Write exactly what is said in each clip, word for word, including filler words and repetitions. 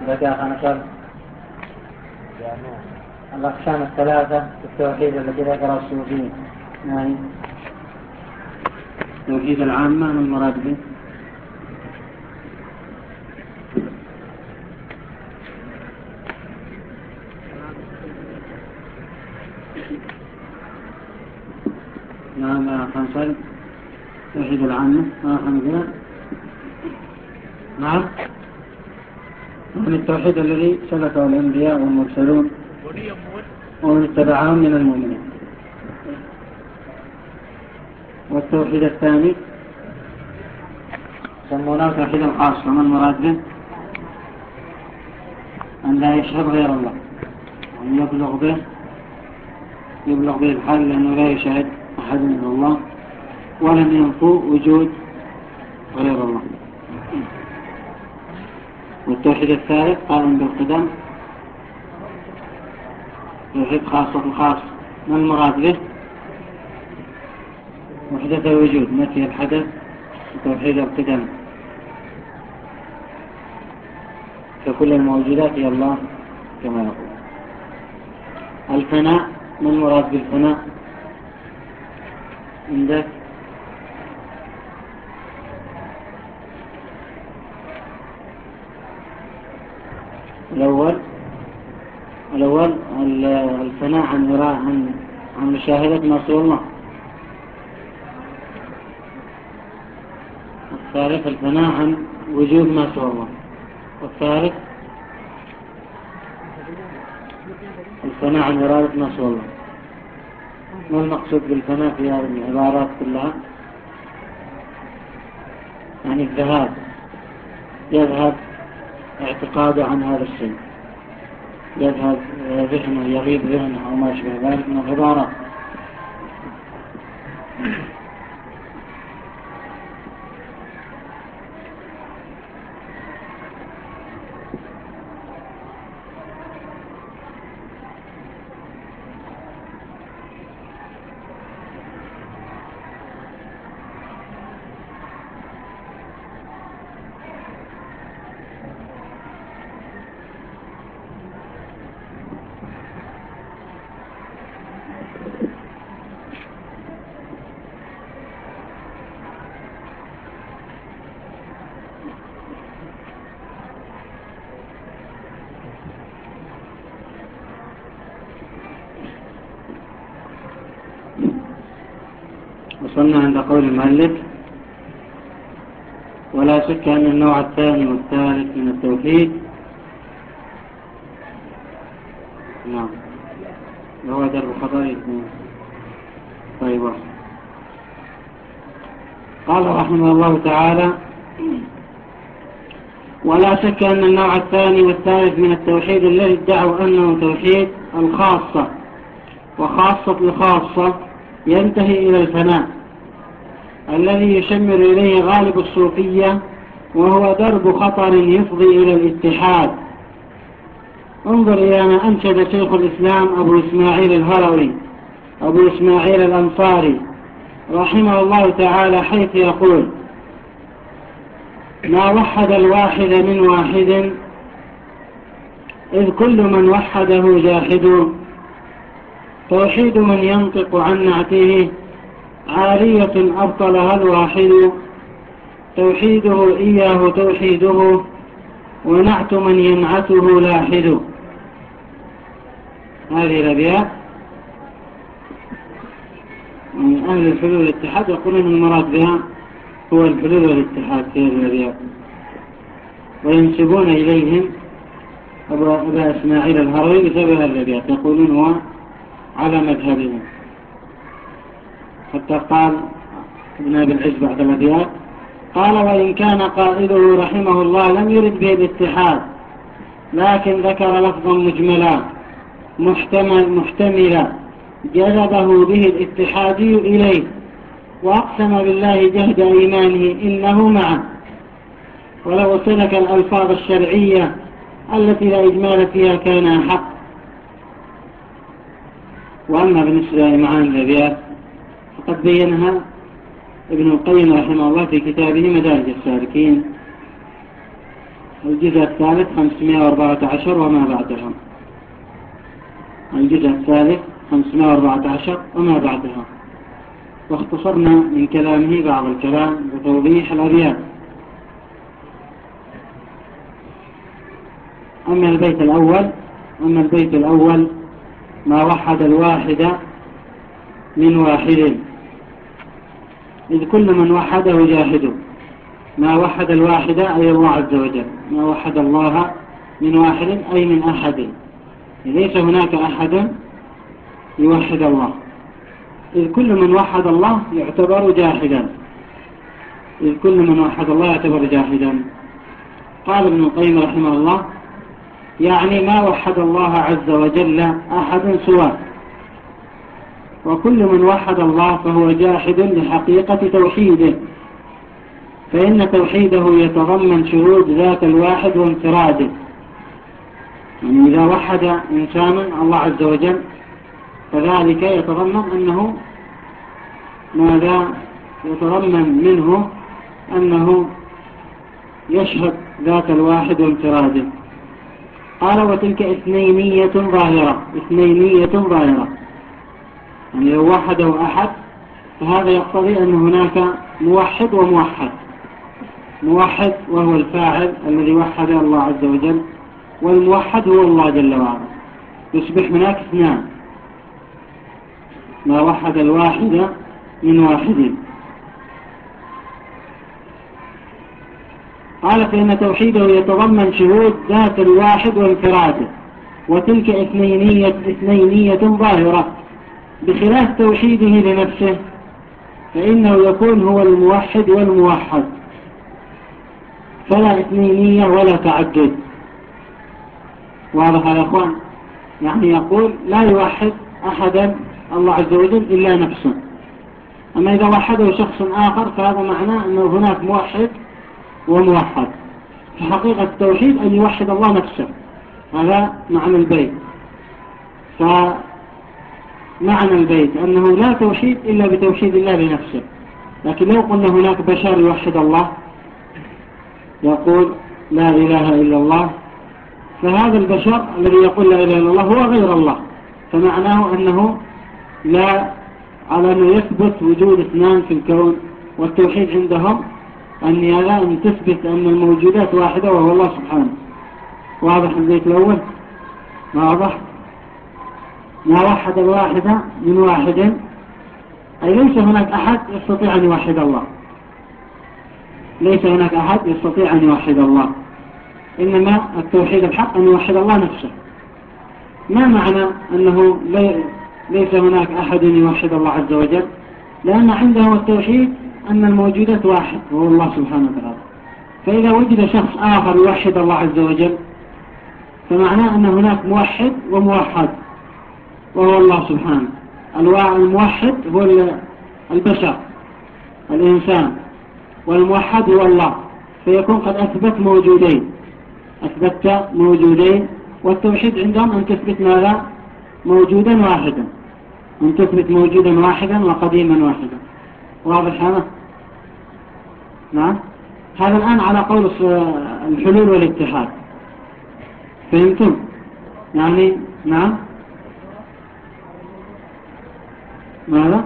بقى خمسة الأقسام الثلاثة في التوحيد التي ذكر الصوفيين. يعني توحيد العامة من المراد به نعم خمسة توحيد العامة آه خمسة نعم من التوحيد الذي سلكه الأنبياء والمرسلون ومن اتبعهم من المؤمنين. والتوحيد الثاني سمونه توحيد الخاص ومن المراد به أن لا يشهد غير الله وأن يبلغ به يبلغ به الحال لأنه لا يشهد أحد من الله ولم ينفو وجود غير الله. والتوحيد الثالث قائم بالقدم توحيد خاصة الخاص من المراد به وحدة الوجود نفي الحدث وتوحيد القدم فكل الموجودات هي الله كما يقول. الفناء من المراد بالفناء عندك الأول الأول الفناء عن عن عن مشاهدة ما سوى الله. الثالث الفناء عن وجود ما سوى الله. والثالث الفناء عن إرادة ما سوى الله. ما المقصود بالفناء في هذه العبارات كلها؟ يعني الذهاب يذهب اعتقاده عن هذا الشيء، يذهب ذهنه يغيب ذهنه أو ما شبه ذلك من العبارات. وصلنا عند قول المؤلف: ولا شك أن النوع الثاني والثالث من التوحيد نعم هو درب خطأ. طيب قال رحمه الله تعالى: ولا شك أن النوع الثاني والثالث من التوحيد الذي ادعوا أنه توحيد الخاصة وخاصة الخاصة ينتهي إلى الفناء الذي يشمر إليه غالب الصوفية، وهو درب خطر يفضي إلى الاتحاد. انظر إلى ما أنشد شيخ الإسلام أبو إسماعيل الهروي أبو إسماعيل الأنصاري رحمه الله تعالى، حيث يقول: ما وحد الواحد من واحد، إذ كل من وحده جاحد. توحيد من ينطق عن نعته عارية أبطلها الواحد. توحيده إياه توحيده، ونعت من ينعته لاحد. هذه الأبيات من أهل الحلول والاتحاد يقولون المراد بها هو الحلول والاتحاد في هذه الأبيات، وينسبون إليهم أبا إسماعيل الهروي بسبب الأبيات، يقولون هو على مذهبهم. حتى قال ابن أبي العز بعد الأبيات قال: وإن كان قائله رحمه الله لم يرد به الاتحاد، لكن ذكر لفظا مجملا محتمل محتملا جذبه به الاتحادي إليه، وأقسم بالله جهد إيمانه إنه معه، ولو سلك الألفاظ الشرعية التي لا إجمال فيها كان أحق. وأما بالنسبة لمعاني الأبيات فقد بينها ابن القيم رحمه الله في كتابه مدارج السالكين الجزء الثالث خمسمائة وأربعة عشر وما بعدها. الجزء الثالث خمسمائة وأربعة عشر وما بعدها. واختصرنا من كلامه بعض الكلام بتوضيح الأبيات. أما البيت الأول أما البيت الأول ما وحد الواحد من واحد، إذ كل من وحده جاهد. ما وحد الواحد أي الله عز وجل، ما وحد الله من واحد أي من أحد، ليس هناك أحد يوحد الله، إذ كل من وحد الله يعتبر جاحدا. إذ كل من وحد الله يعتبر جاحدا. قال ابن القيم رحمه الله: يعني ما وحد الله عز وجل أحد سواه، وكل من وحد الله فهو جاحد لحقيقة توحيده، فإن توحيده يتضمن شهود ذات الواحد وانفراده. يعني إذا وحد إنسان الله عز وجل فذلك يتضمن أنه ماذا؟ يتضمن منه أنه يشهد ذات الواحد وانفراده. قال: وتلك اثنينية ظاهرة. اثنينية ظاهرة يعني لو وحده أحد فهذا يقتضي أن هناك موحد وموحد. موحد وهو الفاعل الذي وحد الله عز وجل، والموحد هو الله جل وعلا. يصبح هناك اثنان، ما وحد الواحد من واحد. قال: فإن توحيده يتضمن شهود ذات الواحد وانفراده، وتلك اثنينية, اثنينية ظاهرة، بخلاف توحيده لنفسه فإنه يكون هو الموحد والموحد، فلا اثنينية ولا تعدد. واضح يا أخوان؟ يعني يقول لا يوحد أحدا الله عز وجل إلا نفسه. أما إذا وحده شخص آخر فهذا معناه أنه هناك موحد وموحد. فحقيقة التوحيد أن يوحد الله نفسه، هذا معنى البيت. فمعنى البيت أنه لا توحيد إلا بتوحيد الله لنفسه. لكن لو قلنا هناك بشر يوحد الله، يقول لا إله إلا الله، فهذا البشر الذي يقول لا إله إلا الله هو غير الله، فمعناه أنه لا على أنه يثبت وجود اثنان في الكون. والتوحيد عندهم أن هذا أن تثبت أن الموجودات واحدة وهو الله سبحانه. واضح البيت الأول؟ ما واضح؟ ما وحد الواحد من واحد أي ليس هناك أحد يستطيع أن يوحد الله، ليس هناك أحد يستطيع أن يوحد الله، إنما التوحيد الحق أن يوحد الله نفسه. ما معنى أنه ليس هناك أحد يوحد الله عز وجل؟ لأن عنده التوحيد أن الموجودات واحد وهو الله سبحانه وتعالى. فإذا وجد شخص آخر يوحد الله عز وجل فمعناه أن هناك موحد وموحد وهو الله سبحانه. الموحد هو البشر الإنسان، والموحد هو الله، فيكون قد أثبت موجودين أثبت موجودين. والتوحيد عندهم أن تثبت ماذا؟ موجودا واحدا، أن تثبت موجودا واحدا وقديما واحدا. واضح هذا؟ نعم. هذا الآن على قول الحلول والاتحاد. فهمتم؟ يعني نعم. ماذا؟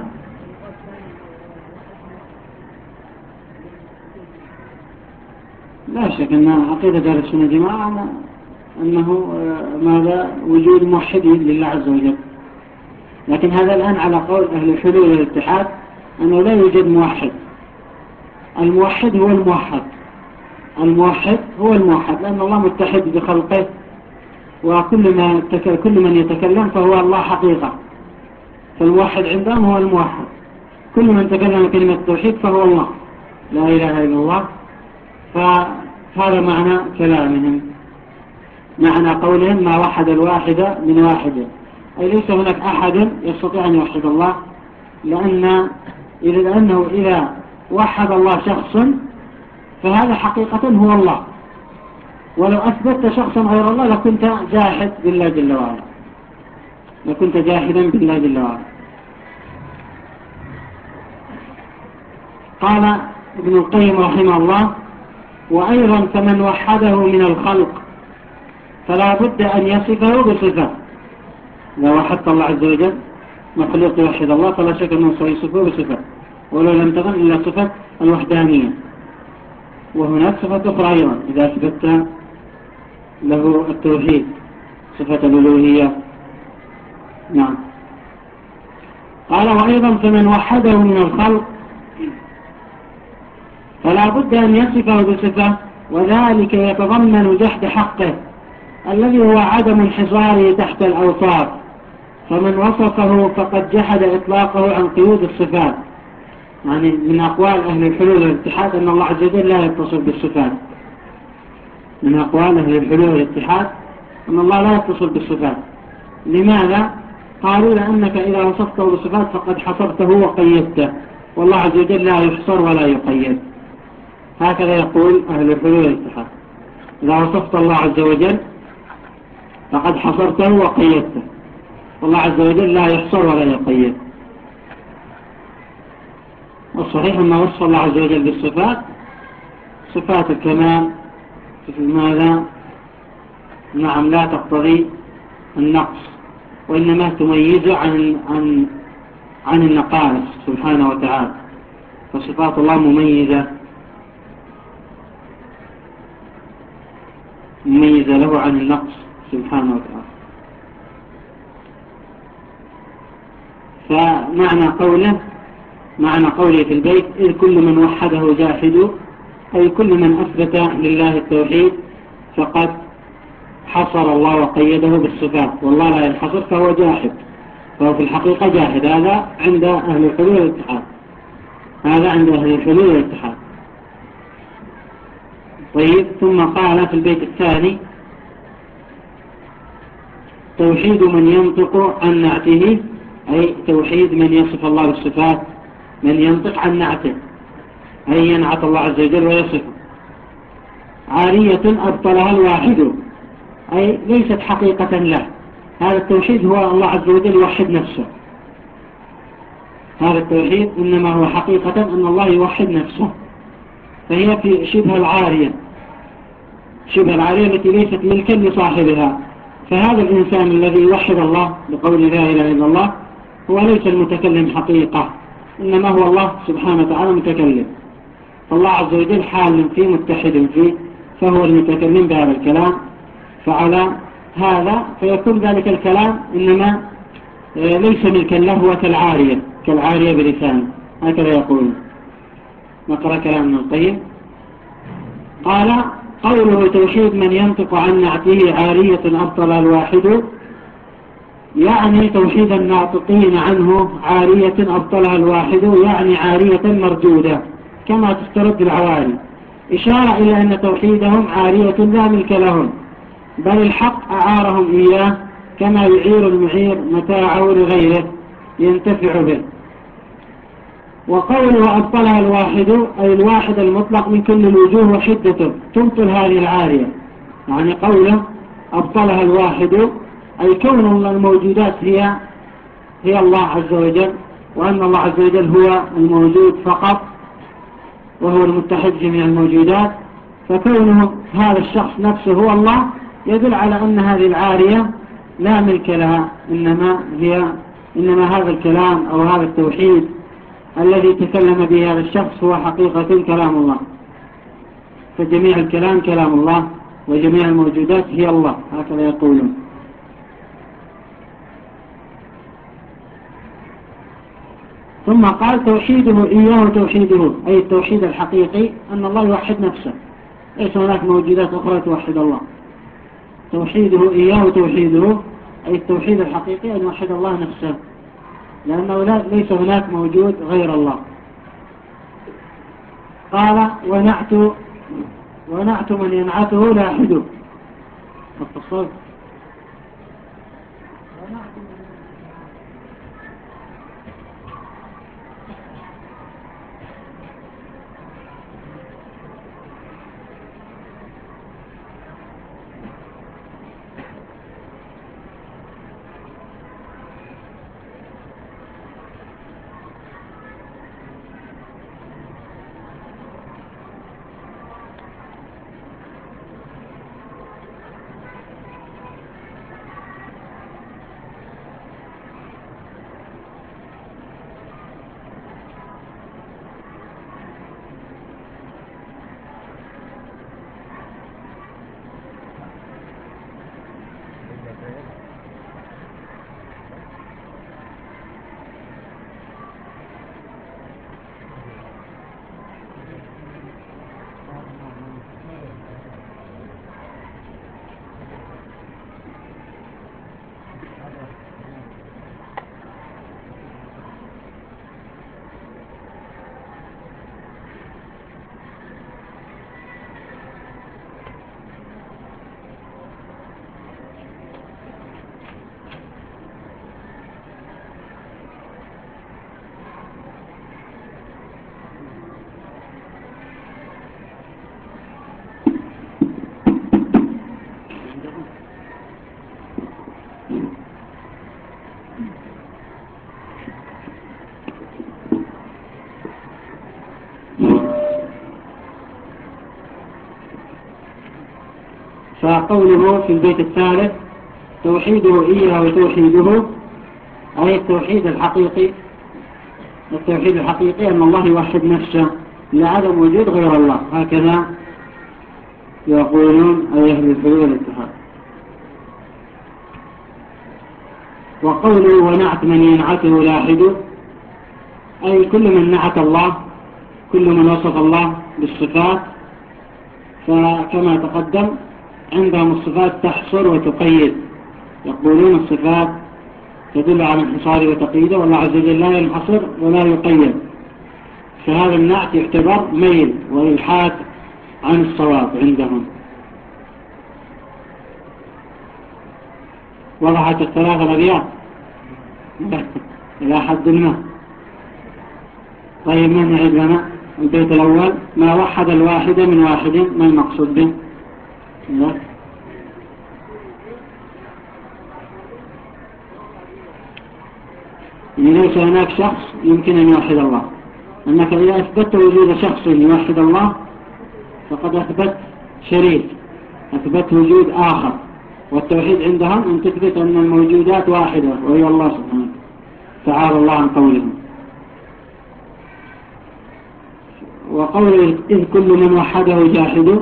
لا شك أن عقيدة أهل السنة والجماعة أنه ماذا؟ وجود موحدين لله عز وجل. لكن هذا الآن على قول أهل الحلول والاتحاد أنه لا يوجد موحد. الموحد هو الموحد الموحد هو الموحد لأن الله متحد بخلقه، وكل ما كل من يتكلم فهو الله حقيقة. فالموحد عندهم هو الموحد، كل من تكلم كلمة التوحيد فهو الله، لا إله إلا الله. فهذا معنى كلامهم، معنى قولهم ما وحد الواحد من واحد، أي ليس هناك أحد يستطيع أن يوحد الله، لأن لأنه إذا وحد الله شخص فهذا حقيقة هو الله، ولو أثبتت شخصا غير الله لكنت جاحد بالله جل وعلا، لكنت جاحدا بالله جل وعلا. قال ابن القيم رحمه الله: وأيضا فمن وحده من الخلق فلا بد أن يصفه بصفة. إذا وحدت الله عز وجل مخلوق يوحد الله فلا شك أنه سيصفه بصفة، ولو لم تكن إلا صفة الوحدانية. وهناك صفة أخرى أيضا إذا أثبت له التوحيد، صفة الألوهية. نعم. قال وأيضا فمن وحده من الخلق فلا بد أن يصفه بصفة، وذلك يتضمن جحد حقه الذي هو عدم انحصاره تحت الأوصاف، فمن وصفه فقد جحد إطلاقه عن قيود الصفات. يعني من أقوال أهل الحلول والاتحاد أن الله عز وجل لا يتصل بالصفات. من أقوال أهل الحلول والاتحاد أن الله لا يتصل بالصفات. لماذا؟ قالوا لأنك إذا وصفته بالصفات فقد حصرته وقيدته، والله عز وجل لا يحصر ولا يقيد. هكذا يقول أهل الحلول والاتحاد، إذا وصفت الله عز وجل فقد حصرته وقيدته، والله عز وجل لا يحصر ولا يقيد. والصحيح أن وصف الله عز وجل بالصفات صفات الكمال ماذا؟ نعم لا تقتضي النقص، وإنما تميز عن عن عن النقائص سبحانه وتعالى، فصفات الله مميزة مميزة له عن النقص سبحانه وتعالى. فمعنى قوله معنى قوله في البيت إذ كل من وحده جاحد، أي كل من أثبت لله التوحيد فقد حصر الله وقيده بالصفات، والله لا ينحصر فهو جاحد، فهو في الحقيقة جاحد. هذا عند أهل الحلول والاتحاد، هذا عند أهل الحلول والاتحاد. طيب، ثم قال في البيت الثاني توحيد من ينطق عن نعته، أي توحيد من يصف الله بالصفات، من ينطق عن نعته أي ينعت الله عز وجل ويصفه. عارية أبطلها الواحد، أي ليست حقيقة له. هذا التوحيد هو الله عز وجل يوحد نفسه، هذا التوحيد إنما هو حقيقة أن الله يوحد نفسه، فهي في شبه العارية، شبه العارية التي ليست ملكا لصاحبها. فهذا الإنسان الذي يوحد الله بقول لا إله إلا الله هو ليس المتكلم حقيقة، إنما هو الله سبحانه وتعالى متكلم، فالله عز وجل حال فيه متحد فيه، فهو المتكلم بهذا الكلام. فعلى هذا فيكون ذلك الكلام إنما ليس ملكا له، هو كالعارية كالعارية بلسانه، هكذا يقول. نقرأ كلام ابن القيم. قال قوله توحيد من ينطق عن نعته عارية أبطل الواحد، يعني توحيد الناطقين عنه عارية أبطلها الواحد، يعني عارية مردودة كما تسترد العواري، إشارة إلى أن توحيدهم عارية لا ملك لهم، بل الحق أعارهم إياه كما يعير المعير متاعه لغيره ينتفع به. وقوله أبطلها الواحد أي الواحد المطلق من كل الوجوه وحدته تبطل هذه العارية، يعني قوله أبطلها الواحد أي كون الموجودات هي هي الله عز وجل، وأن الله عز وجل هو الموجود فقط وهو المتحد جميع الموجودات، فكونه هذا الشخص نفسه هو الله يدل على أن هذه العارية لا ملك لها، إنما هي إنما هذا الكلام أو هذا التوحيد الذي تكلم به هذا الشخص هو حقيقة كلام الله، فجميع الكلام كلام الله وجميع الموجودات هي الله، هكذا يقولون. ثم قال توحيده إياه توحيده، أي التوحيد الحقيقي أن الله يوحد نفسه، ليس هناك موجودات أخرى توحد الله. توحيده إياه توحيده أي التوحيد الحقيقي أن يوحد الله نفسه، لأنه لا ليس هناك موجود غير الله. قال ونعت ونعت من ينعته لاحده التصرف. فقوله في البيت الثالث توحيده إياه وتوحيده أي التوحيد الحقيقي. التوحيد الحقيقي أن الله يوحد نفسه لعدم وجود غير الله، هكذا يقولون أي أهل الحلول والاتحاد. وقوله ونعت من ينعته لاحد أي كل من نعت الله، كل من وصف الله بالصفات، فكما تقدم عندهم الصفات تحصر وتقيد، يقولون الصفات تدل على انحصاره وتقييده، والله عز وجل لا ينحصر ولا يقيد، فهذا النعت يعتبر ميل وإلحاد عن الصواب عندهم. وضحت الثلاثة الأبيات إلى حد ما. طيب من يعيد لنا البيت الأول؟ ما وحد الواحد من واحد، ما المقصود به؟ لا. يعني ليس هناك شخص يمكن أن يوحد الله، أنك إذا أثبت وجود شخص يوحد الله فقد أثبت شريك، أثبت وجود آخر. والتوحيد عندهم أن تثبت أن الموجودات واحدة وهي الله سبحانه تعالى الله عن قولهم. وقوله إذ كل من وحده جاحد،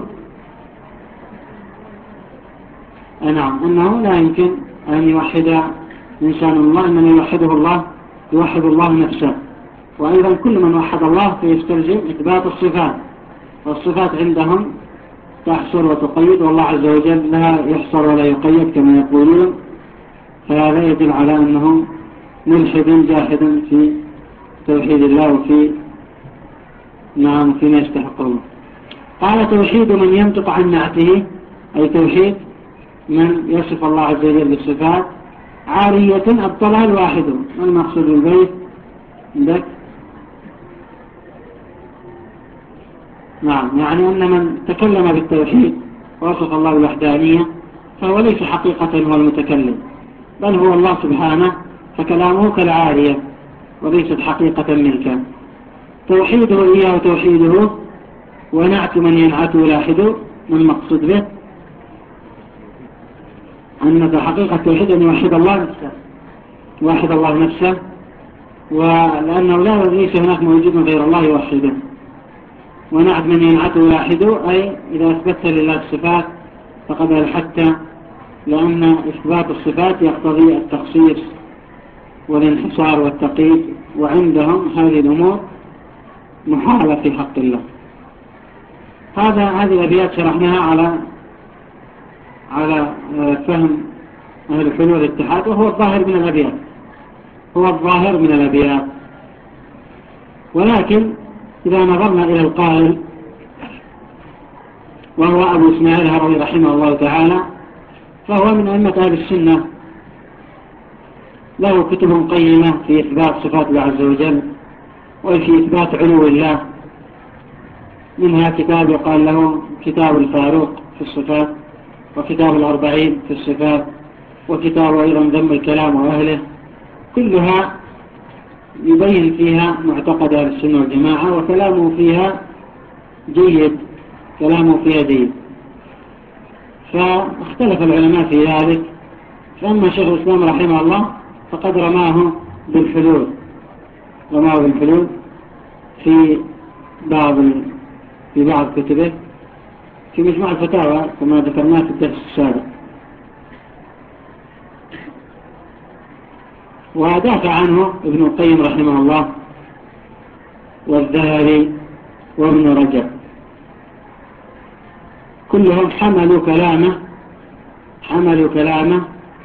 نعم أنه لا يمكن أن يوحد إنسان الله، إنما يوحده الله، يوحد الله نفسه. وأيضا كل من وحد الله فيستلزم إثبات الصفات، والصفات عندهم تحصر وتقيد، والله عز وجل لا يحصر ولا يقيد كما يقولون، فهذا يدل على أنه ملحد جاحد في توحيد الله وفي نعم فيما يستحقه. قال توحيد من ينطق عن نعته، أي توحيد من يصف الله عز وجل بالصفات عارية أبطلها الواحد. ما المقصود بالبيت عندك؟ نعم يعني أن من تكلم بالتوحيد ووصف الله بالوحدانية فهو ليس حقيقة هو المتكلم، بل هو الله سبحانه، فكلامه كالعارية وليست حقيقة منك. توحيده إياه وتوحيده ونعت من ينعته لاحد، ما المقصود به؟ أن حقيقة التوحيد أن يوحد الله نفسه، يوحد الله نفسه، ولأنه لا ليس هناك موجود غير الله يوحده. ونعت من ينعته لاحد أي إذا أثبت لله الصفات فقد ألحدت، لأن إثبات الصفات يقتضي التخصيص والانحصار والتقييد، وعندهم هذه الأمور محالة في حق الله. هذا هذه الأبيات شرحناها على على فهم أهل الحلول والاتحاد، وهو الظاهر من الأبيات، هو الظاهر من الأبيات. ولكن إذا نظرنا إلى القائل وهو أبو إسماعيل الهروي رحمه الله تعالى، فهو من أئمة أهل السنة، له كتب قيمة في إثبات صفات الله عز وجل وفي إثبات علو الله، منها كتاب يقال له كتاب الفاروق في الصفات، وكتاب الأربعين في الصفات، وكتاب أيضا ذم الكلام وأهله، كلها يبين فيها معتقد أهل السنة والجماعة، وكلامه فيها جيد، كلامه فيها جيد. فاختلف العلماء في ذلك، فأما شيخ الإسلام رحمه الله فقد رماه بالحلول، رماه بالحلول في بعض في بعض كتبه في مجموع الفتاوى كما ذكرناه في الدرس السابق. ودافع عنه ابن القيم رحمه الله والذهبي وابن رجب، كلهم حملوا كلامه حملوا كلامه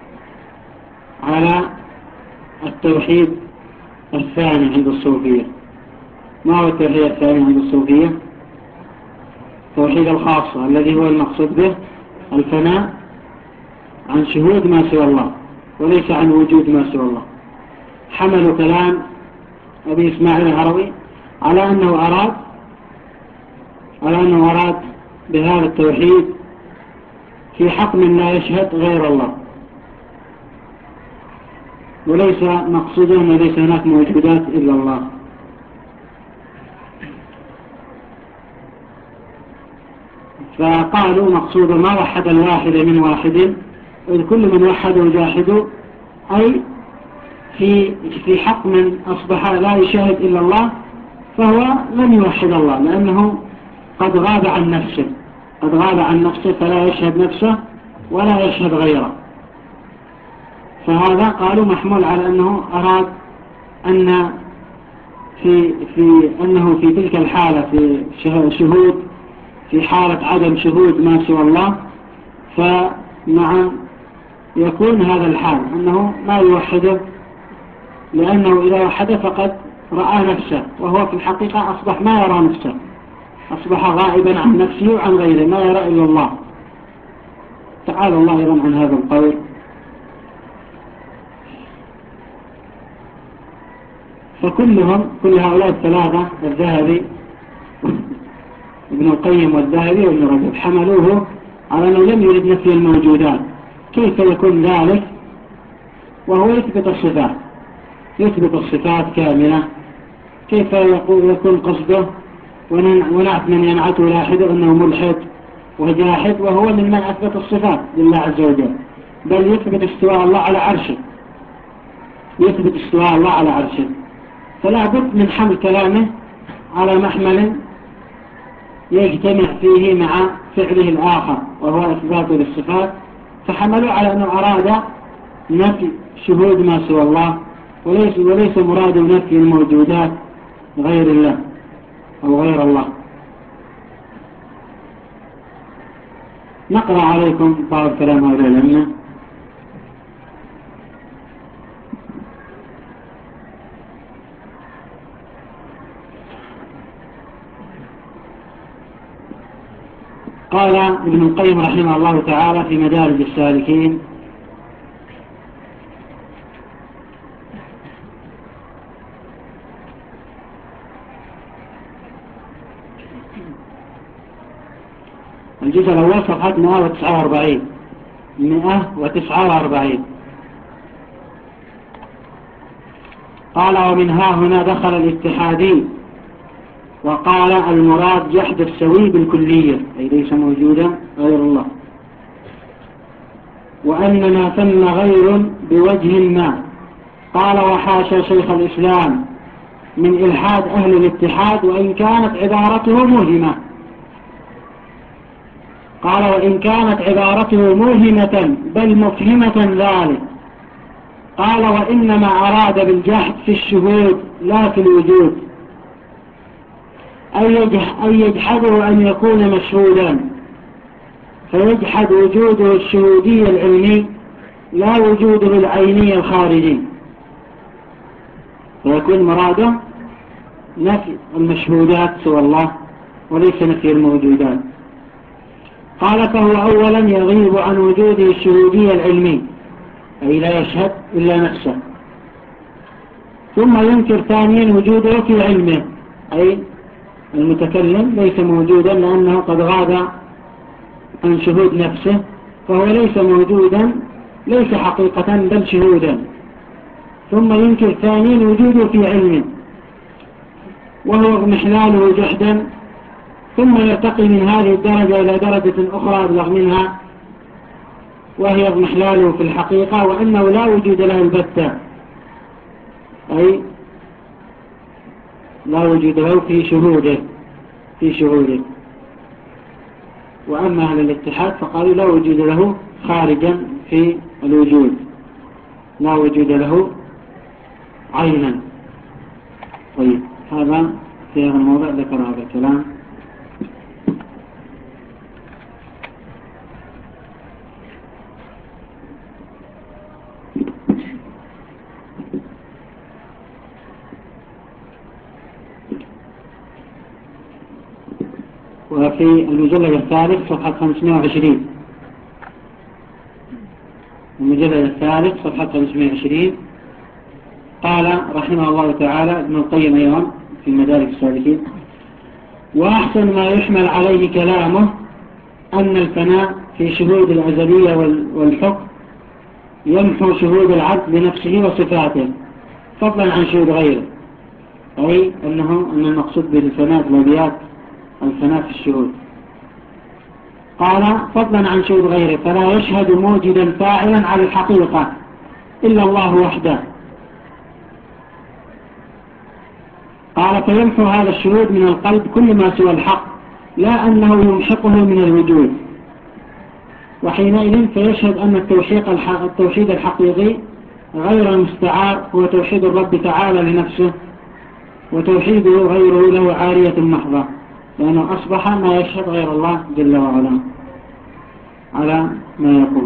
على التوحيد الثاني عند الصوفية. ما هو التوحيد الثاني عند الصوفية؟ توحيد الخاصة الذي هو المقصود به الفناء عن شهود ما سوى الله وليس عن وجود ما سوى الله. حملوا كلام أبي إسماعيل الهروي على أنه أراد على أنه أراد بهذا التوحيد في حق من لا يشهد غير الله، وليس مقصودا وليس هناك موجودات إلا الله. فقالوا مقصود ما وحد الواحد من واحد، إذ كل من وحده جاحد، أي في في حق من أصبح لا يشاهد إلا الله فهو لم يوحد الله، لأنه قد غاب عن نفسه قد غاب عن نفسه فلا يشهد نفسه ولا يشهد غيره. فهذا قالوا محمول على أنه أراد أن في في أنه في تلك الحالة في شهود في حالة عدم شهود ما سوى الله، فنعم يكون هذا الحال أنه ما يوحده، لأنه إذا وحده فقد رأى نفسه، وهو في الحقيقة أصبح ما يرى نفسه، أصبح غائبا عن نفسه وعن غيره، ما يرى إلا الله. تعالى الله أيضا عن هذا القول. فكلهم كل هؤلاء الثلاثة الذهبي ابن القيم والذهبي وابن رجب حملوه على أنه لم يرد نفي الموجودات. كيف يكون ذلك وهو يثبت الصفات يثبت الصفات كاملة؟ كيف يكون قصده ونعت من ينعته لاحده أنه ملحد وجاحد وهو ممن أثبت الصفات لله عز وجل؟ بل يثبت استواء الله على عرشه يثبت استواء الله على عرشه فلا بد من حمل كلامه على محمل يجتمع فيه مع فعله الآخر وهو إثباته للصفات، فحملوا على أنه أراد نفي شهود ما سوى الله، وليس, وليس مراد نفي الموجودات غير الله أو غير الله. نقرأ عليكم بعض كلام هؤلاء الأئمة. قال ابن القيم رحمه الله تعالى في مدارج السالكين: الجزء الأول صفحة مئة وتسعة وأربعين مئة وتسعة وأربعين قال: ومن ها هنا دخل الاتحادي وقال المراد جحد السوي بالكلية، أي ليس موجودا غير الله، وأننا ثم غير بوجه ما. قال: وحاشا شيخ الإسلام من إلحاد أهل الاتحاد وإن كانت عبارته موهمة. قال: وإن كانت عبارته موهمة بل مفهمة ذلك. قال: وإنما أراد بالجحد في الشهود لا في الوجود، أي يجحده أن يكون مشهودا، فيجحد وجوده الشهودي العلمي لا وجوده العيني الخارجي، فيكون مراده نفي المشهودات سوى الله وليس نفي الموجودات. قال: فهو أولا يغيب عن وجوده الشهودي العلمي، أي لا يشهد إلا نفسه، ثم ينكر ثانيا وجوده في علمه، أي المتكلم ليس موجودا لأنه قد غاب عن شهود نفسه، فهو ليس موجودا ليس حقيقة بل شهودا. ثم ينكر ثانيا وجوده في علمه وهو اضمحلاله جحدا، ثم يرتقي من هذه الدرجة إلى درجة أخرى أبلغ منها وهي اضمحلاله في الحقيقة وأنه لا وجود له البتة، أي لا وجود له في شهوده في شهوده وأما أهل الاتحاد فقالوا لا وجود له خارجا في الوجود، لا وجود له عينا. طيب، هذا في هذا الموضع ذكر هذا الكلام. وفي المجلد الثالث صفحة خمسمائة وعشرين المجلد الثالث صفحة خمسمائة وعشرين قال رحمه الله تعالى ابن القيم أيضا في مدارج السالكين: وأحسن ما يحمل عليه كلامه أن الفناء في شهود الأزلية والحكم يمحو شهود العبد لنفسه وصفاته فضلا عن شهود غيره، أي أنه أن المقصود بالفناء في الأبيات الفناء في الشهود. قال فضلا عن شهود غيره فلا يشهد موجدا فاعلا على الحقيقة إلا الله وحده. قال فيمحو هذا الشهود من القلب كل ما سوى الحق لا أنه يمحقه من الوجود، وحينئذ فيشهد أن التوحيد الحقيقي غير المستعار هو توحيد الرب تعالى لنفسه، وتوحيده غيره له عارية محضة، لأنه أصبح ما يشهد غير الله جل وعلا على ما يقول.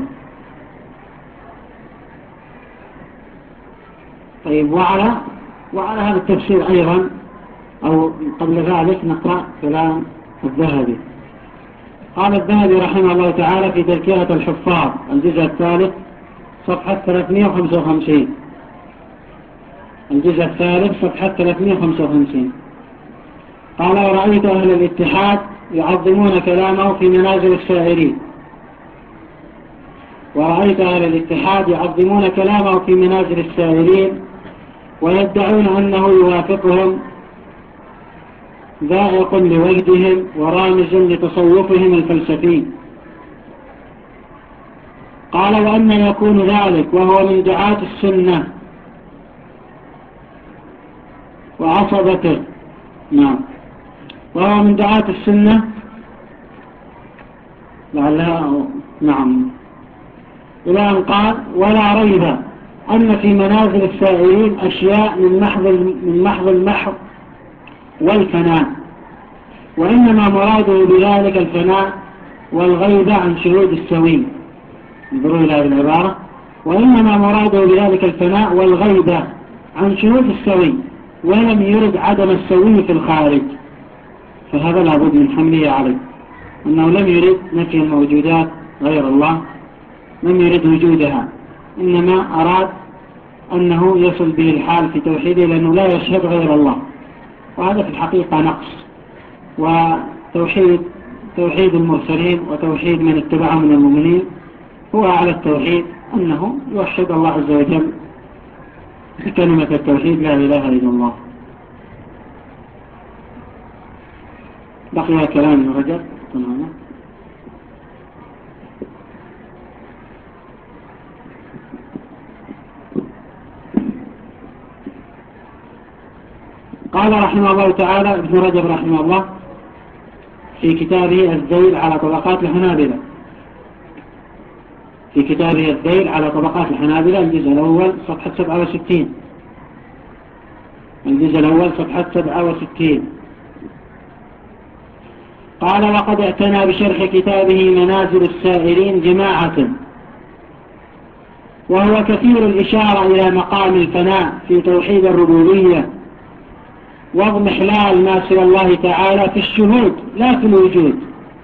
طيب وعلى وعلى هذا التفسير أيضا أو قبل ذلك نقرأ كلام الذهبي. قال الذهبي رحمه الله تعالى في تذكرة الحفاظ الجزء الثالث صفحة ثلاثمائة وخمسة وخمسين، الجزء الثالث صفحة ثلاثمائة وخمسة وخمسين قال ورأيت أهل الاتحاد يعظمون كلامه في منازل السائرين ورأيت أهل الاتحاد يعظمون كلامه في منازل السائرين ويدعون أنه يوافقهم ذائق لوجدهم ورامز لتصوفهم الفلسفي. قال وأن يكون ذلك وهو من دعاة السنة وعصبته، نعم، وهو من دعاة السنة لعلها نعم، إلى أن قال ولا ريب أن في منازل السائرين أشياء من محض من محض المحض والفناء، وإنما مراده بذلك الفناء والغيبة عن شهود السوي. انظروا إلى هذه العبارة، وإنما مراده بذلك الفناء والغيبة عن شهود السوي، ولم يرد عدم السوي في الخارج، فهذا لابد من حمله عليه، أنه لم يرد نفي الموجودات غير الله، لم يرد وجودها، إنما أراد أنه يصل به الحال في توحيده لأنه لا يشهد غير الله، وهذا في الحقيقة نقص. وتوحيد توحيد المرسلين وتوحيد من اتبعهم من المؤمنين هو أعلى التوحيد، أنه يوحد الله عز وجل بكلمة التوحيد لا إله إلا الله. بقي كلام ابن رجب هنا. قال رحمه الله تعالى ابن رجب رحمه الله في كتابه الذيل على طبقات الحنابلة، في كتابه الذيل على طبقات الحنابلة الجزء الأول صفحة سبعة وستين، الجزء الأول صفحة سبعة وستين قال وقد اعتنى بشرح كتابه منازل السائرين جماعة، وهو كثير الإشارة إلى مقام الفناء في توحيد الربوبية واضمحلال ما سوى الله تعالى في الشهود لا في الوجود،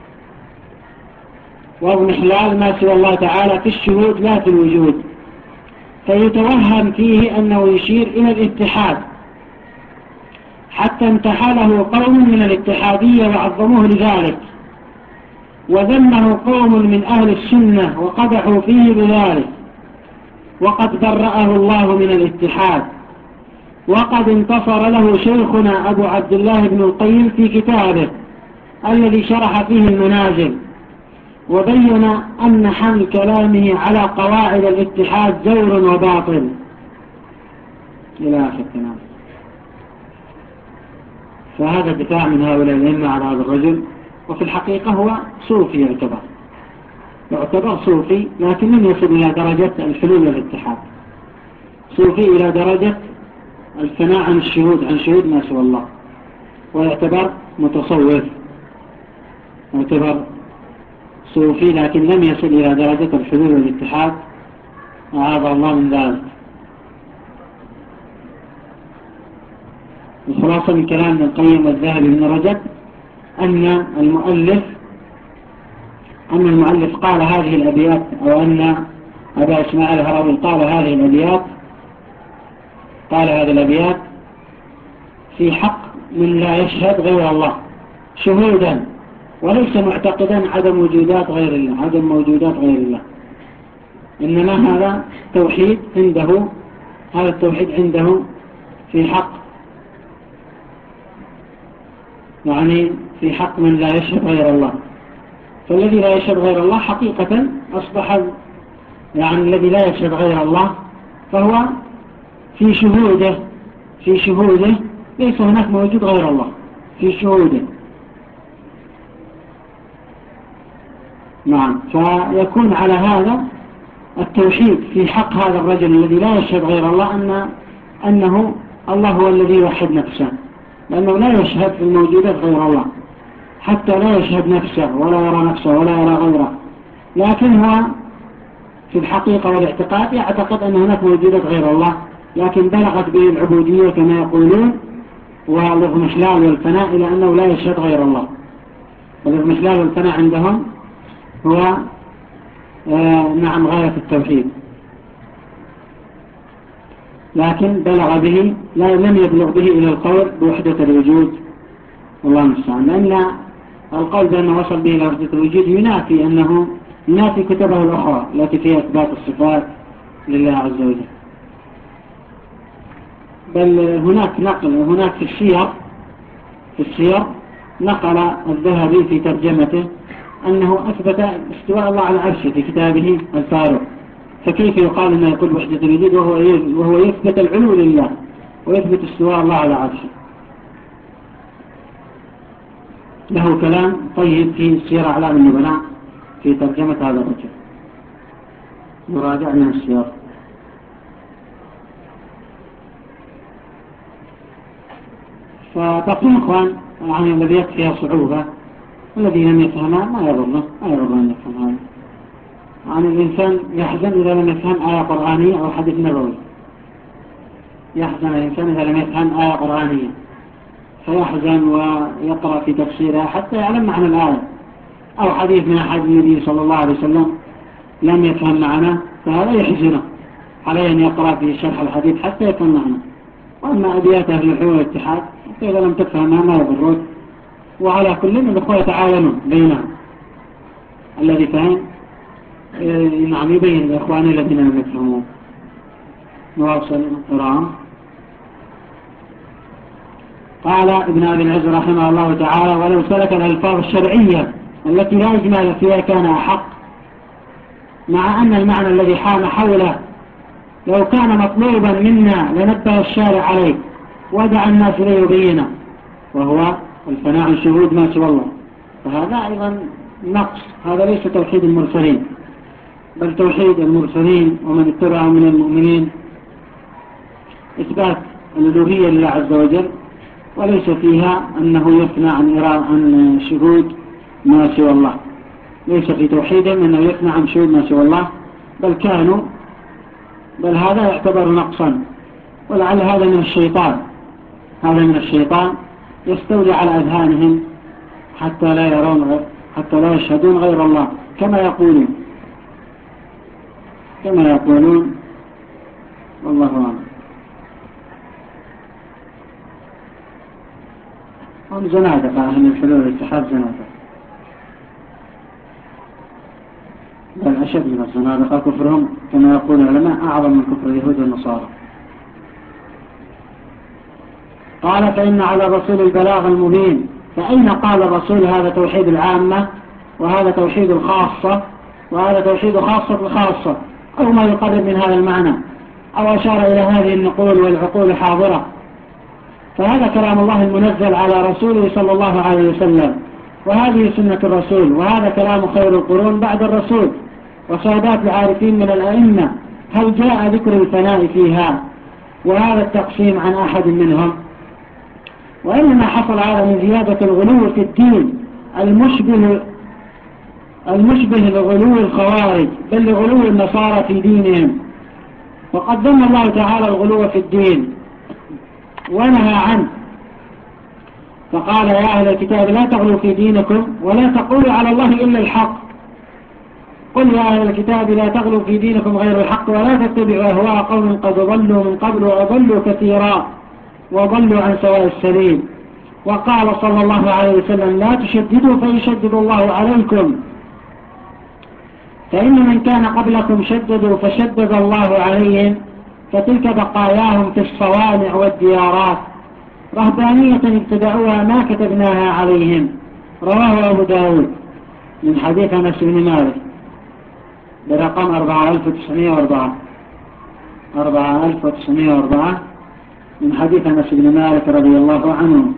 واضمحلال ما سوى الله تعالى في الشهود لا في الوجود، فيتوهم فيه أنه يشير إلى الاتحاد، حتى انتحله قوم من الاتحادية وعظموه لذلك، وذمه قوم من أهل السنة وقدحوا فيه بذلك، وقد برأه الله من الاتحاد، وقد انتصر له شيخنا أبو عبد الله بن القيم في كتابه الذي شرح فيه المنازل، وبين أن حمل كلامه على قواعد الاتحاد زور وباطل إلى آخر الكلام. فهذا دفاع من هؤلاء الأئمة على هذا الرجل، وفي الحقيقة هو صوفي يعتبر يعتبر صوفي، لكن لم يصل إلى درجة الحلول والاتحاد، صوفي إلى درجة الفناء عن الشهود عن شهود ما سوى الله، ويعتبر متصوف، يعتبر صوفي، لكن لم يصل إلى درجة الحلول والاتحاد، أعاذ الله من ذلك. الخلاصة من كلام ابن القيم والذهبي بن رجب أن المؤلف أن المؤلف قال هذه الأبيات، أو أن أبا إسماعيل الهروي قال هذه الأبيات قال هذه الأبيات في حق من لا يشهد غير الله شهودا، وليس معتقدا عدم وجودات غير الله عدم موجودات غير الله، إنما هذا توحيد عنده، هذا التوحيد عنده في حق، يعني في حق من لا يشهد غير الله، فالذي لا يشهد غير الله حقيقة أصبح يعني الذي لا يشهد غير الله فهو في شهوده في شهوده ليس هناك موجود غير الله في شهوده. نعم. فيكون على هذا التوحيد في حق هذا الرجل الذي لا يشهد غير الله أن أنه الله هو الذي يوحد نفسه، لأنه لا يشهد في الموجودات غير الله، حتى لا يشهد نفسه ولا يرى نفسه ولا يرى غيره، لكن هو في الحقيقة والاعتقاد يعتقد أن هناك موجودات غير الله، لكن بلغت به العبودية كما يقولون والاضمحلال والفناء إلى أنه لا يشهد غير الله. والاضمحلال والفناء عندهم هو آه نعم غاية التوحيد، لكن بلغ به لا لم يبلغ به إلى القول بوحدة الوجود والله المستعان، لأن القول بأنه وصل به إلى وحدة الوجود ينافي أنه ينافي كتبه الأخرى التي فيها إثبات الصفات لله عز وجل. بل هناك نقل هناك في السير في السير نقل الذهبي في ترجمته أنه أثبت استواء الله على عرشه في كتابه الفاروق، فكيف يقال أنه يقول وحدة الوجود وهو وهو يثبت العلو لله ويثبت استواء الله على عرشه؟ له كلام طيب في سير أعلام النبلاء في ترجمة هذا الرجل، مراجع من السير. فتقول إخوان يعني الذي فيها صعوبة الذي لم يفهمها ما يضره ما يضر أن يفهم هذا. يعني الإنسان يحزن إذا لم يفهم آية قرآنية أو حديث نبوي، يحزن الإنسان إذا لم يفهم آية قرآنية فيحزن ويقرأ في تفسيرها حتى يعلم معنى الآية، أو حديث من أحد النبي صلى الله عليه وسلم لم يفهم معناه فهذا يحزنه، عليه أن يقرأ في شرح الحديث حتى يفهم معناه. وأما أبيات أهل الحلول والاتحاد إذا لم تفهمها ما يضرك، وعلى كل من الأخوة يتعاونون بينهم، الذي فهم نعم يبين الإخوان الذين لم يفهمون. نواصل القرآن. قال ابن أبي العز رحمه الله تعالى: ولو سلك الألفاظ الشرعية التي لا إجمال فيها كان أحق، مع أن المعنى الذي حام حوله لو كان مطلوبا منا لنبه الشارع عليه ودعا الناس ليبينه، وهو الفناء عن شهود ما سوى الله. فهذا أيضا نقص، هذا ليس توحيد المرسلين، بل توحيد المرسلين ومن اتبعهم من المؤمنين إثبات الألوهية لله عز وجل، وليس فيها أنه يفنى عن إراء عن شهود ما سوى الله، ليس في توحيدهم أنه يفنى عن شهود ما سوى الله، بل كانوا بل هذا يعتبر نقصا، ولعل هذا من الشيطان هذا من الشيطان يستولي على أذهانهم حتى لا يرون حتى لا يشهدون غير الله كما يقولون كما يقولون والله أعلم. هم زنادقة أهل الحلول والاتحاد، زنادقة، بل أشد من الزنادقة كفرهم كما يقول العلماء أعظم من كفر اليهود والنصارى. قال: فإن على الرسول البلاغ المبين. فأين قال الرسول هذا توحيد العامة وهذا توحيد الخاصة وهذا توحيد خاصة الخاصة، أو ما يقرب من هذا المعنى، أو أشار إلى هذه النقول والعقول حاضرة؟ فهذا كلام الله المنزل على رسوله صلى الله عليه وسلم، وهذه سنة الرسول، وهذا كلام خير القرون بعد الرسول وسادات العارفين من الأئمة. هل جاء ذكر الفناء فيها وهذا التقسيم عن أحد منهم؟ وإنما حصل هذا من زيادة الغلو في الدين المشبه المشبه لغلو الخوارج، بل لغلو النصارى في دينهم. وقد ذم الله تعالى الغلو في الدين ونهى عنه، فقال: يا أهل الكتاب لا تغلوا في دينكم ولا تقولوا على الله إلا الحق. قل يا أهل الكتاب لا تغلوا في دينكم غير الحق ولا تتبعوا أهواء قوم قد ضلوا من قبل وأضلوا كثيرا وضلوا عن سواء السبيل. وقال صلى الله عليه وسلم: لا تشددوا فيشدد الله عليكم، فإن من كان قبلكم شددوا فشدد الله عليهم، فتلك بقاياهم في الصوامع والديارات، رهبانية ابتدعوها ما كتبناها عليهم. رواه أبو داود. من حديث أنس بن مالك برقم أربعة آلاف وتسعمائة وأربعة أربعة آلاف وتسعمائة وأربعة من حديث أنس بن مالك رضي الله عنه.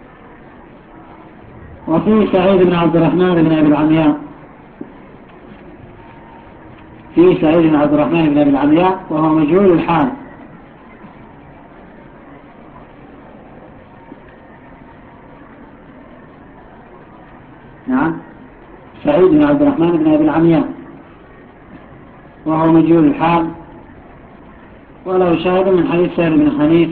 وفي سعيد بن عبد الرحمن بن أبي العمياء في سعيد بن عبد الرحمن بن أبي العمياء وهو مجهول الحال. نعم، سعيد بن عبد الرحمن بن أبي العمياء وهو مجهول الحال، وله شاهد من حديث سهل بن حنيف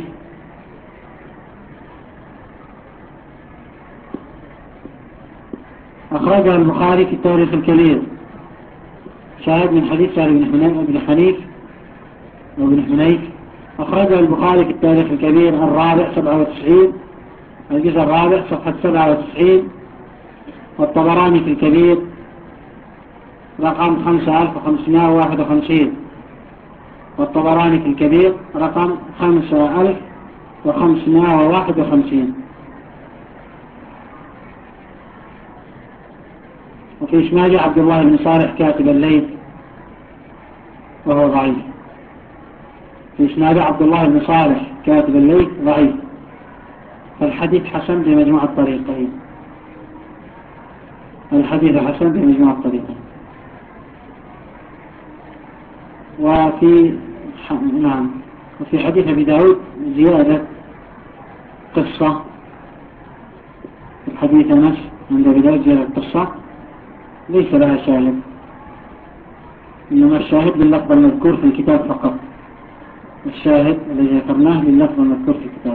أخرجه البخاري في التاريخ الكبير. شاهد من حديث سهل بن حنيف وابن حنيف أخرجه البخاري في التاريخ الكبير الرابع سبعة وتسعين، الجزء الرابع صفحة سبعة وتسعين، والطبراني في الكبير رقم خمسة آلاف وخمسمائة وواحد وخمسين، والطبراني في الكبير رقم خمسة آلاف وخمسمائة وواحد وخمسين. وفي إسناده عبد الله بن صالح كاتب الليث وهو ضعيف. في إسناده عبد الله بن صالح كاتب الليث ضعيف، فالحديث حسن بمجموع الطريقين. الحديث حسن بمجموع الطريقين. وفي نعم وفي حديث أبي داود زيادة قصة. الحديث أنس عند أبي داود زيادة قصة ليس لها شاهد، إنما الشاهد باللفظ المذكور في الكتاب فقط. الشاهد الذي ذكرناه باللفظ المذكور في الكتاب.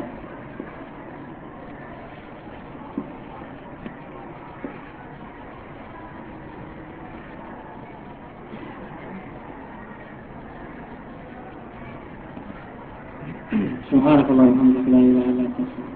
سبحانك اللهم وبحمدك لا إله إلا أنت.